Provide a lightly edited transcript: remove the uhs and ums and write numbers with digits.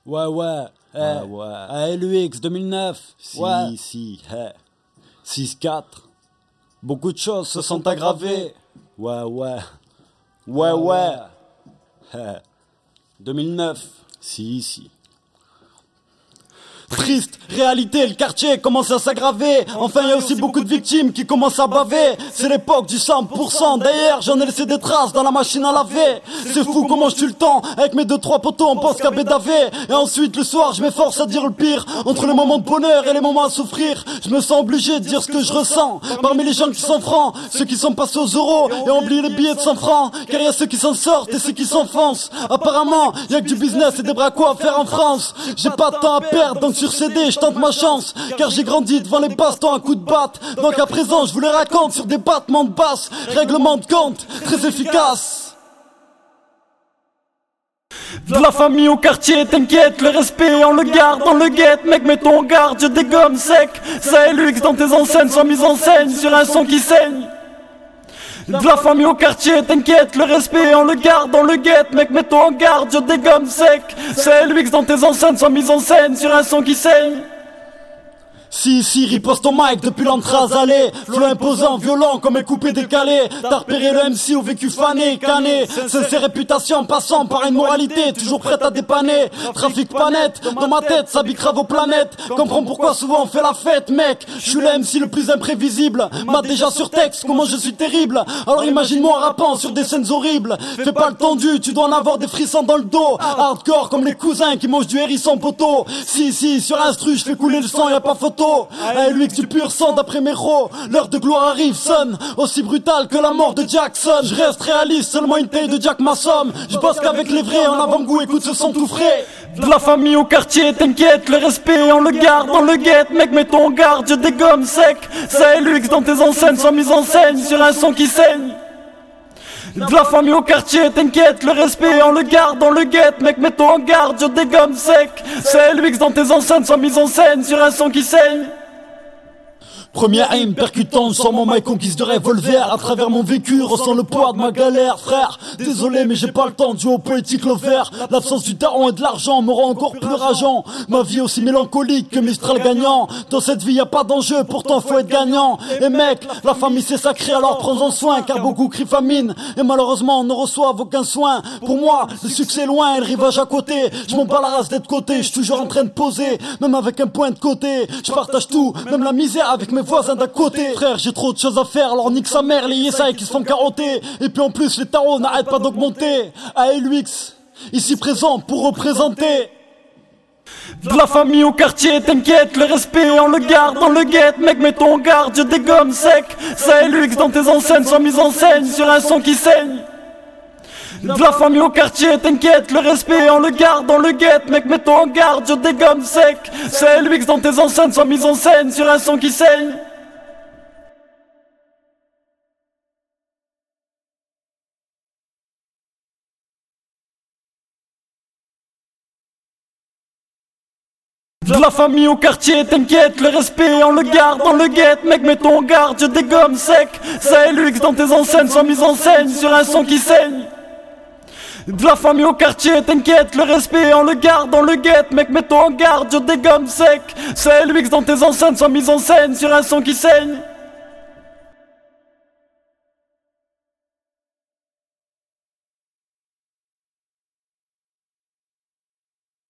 Ouais. LUX 2009. Si. 6-4. Beaucoup de choses se sont aggravées. Ouais. 2009. Si. Triste réalité, le quartier commence à s'aggraver. Enfin il y a aussi beaucoup de victimes qui commencent à baver. C'est l'époque du 100%. D'ailleurs j'en ai laissé des traces dans la machine à laver. C'est fou comment je tue le temps. Avec mes 2-3 potos on pense qu'à bédaver. Et ensuite le soir je m'efforce à dire le pire. Entre les moments de bonheur et les moments à souffrir, je me sens obligé de dire ce que je ressens. Parmi les gens qui sont francs, ceux qui sont passés aux euros et ont oublié les billets de 100 francs. Car il y a ceux qui s'en sortent et ceux qui s'enfoncent. Apparemment il y a que du business et des bracos à faire en France. J'ai pas de temps à perdre donc sur CD je tente ma chance. Car j'ai grandi devant les bastons à coups de batte. Donc à présent je vous les raconte sur des battements de basse. Règlement de compte très efficace. De la famille au quartier, t'inquiète, le respect on le garde, on le guette. Mec mets-toi en garde, je dégomme sec. Ça LUX dans tes enseignes sans mise en scène sur un son qui saigne. De la famille au quartier, t'inquiète, le respect on le garde, on le guette. Mec mets-toi en garde, je dégomme sec. C'est LUX dans tes enceintes sans mise en scène sur un son qui saigne. Si, riposte ton mic depuis l'entrée allée. Flow imposant, violent comme un coupé décalé. T'as repéré le MC au vécu fané, cané. C'est ses réputations passant par une moralité toujours prête à dépanner. Trafic pas net, dans ma tête ça bicrave aux planètes. Comprends pourquoi souvent on fait la fête mec. Je suis le MC le plus imprévisible. M'a déjà sur texte comment je suis terrible. Alors imagine-moi rappant sur des scènes horribles. Fais pas le tendu, tu dois en avoir des frissons dans le dos. Hardcore comme les cousins qui mangent du hérisson poteau. Si, sur instru je fais couler le sang, y'a pas photo. LUX du pur sang d'après mes ros. L'heure de gloire arrive, sonne aussi brutal que la mort de Jackson. Je reste réaliste, seulement une taille de Jack Massom. Je bosse qu'avec les vrais, en avant-goût, écoute ce son tout frais. De la famille au quartier, t'inquiète, le respect on le garde, on le guette. Mec mets-toi en garde, je dégomme sec. Ça LUX dans tes enseignes sans mise en scène sur un son qui saigne. De la famille au quartier, t'inquiète, le respect on le garde, on le guette. Mec mets-toi en garde, je dégomme sec. C'est LUX dans tes enceintes sans mise en scène sur un son qui saigne. Premier aim percutant, sans mon mic conquise de revolver. À travers mon vécu, ressens le poids de ma galère, frère. Désolé mais j'ai pas le temps, duo poétique l'over. L'absence du daron et de l'argent me rend encore plus rageant. Ma vie aussi mélancolique que Mistral gagnant. Dans cette vie y a pas d'enjeu, pourtant faut être gagnant. Et mec, la famille c'est sacré alors prends-en soin. Car beaucoup crient famine et malheureusement ne reçoivent aucun soin. Pour moi, le succès est loin et le rivage à côté. Je m'en bats la race d'être côté, je suis toujours en train de poser. Même avec un point de côté, je partage tout, même la misère avec mes voisins d'à côté. Frère j'ai trop de choses à faire alors nique sa mère les yesai qui se font carotter. Et puis en plus les tarots n'arrêtent pas d'augmenter. LUX ici présent pour représenter. De la famille au quartier t'inquiète, le respect on le garde, on le guette. Mec mets-toi en garde, je dégomme sec. Ça LUX dans tes enseignes sans mise en scène sur un son qui saigne. De la famille au quartier, t'inquiète, le respect on le garde, on le guette. Mec mets-toi en garde, je dégomme sec. C'est LUX dans tes enceintes sans mise en scène sur un son qui saigne. De la famille au quartier, t'inquiète, le respect on le garde, on le guette. Mec mets-toi en garde, je dégomme sec. Ça LUX dans tes enceintes sans mise en scène sur un son qui saigne. De la famille au quartier, t'inquiète, le respect on le garde, on le guette. Mec mets-toi en garde, je dégomme sec. Ça LUX dans tes enceintes sans mise en scène sur un son qui saigne.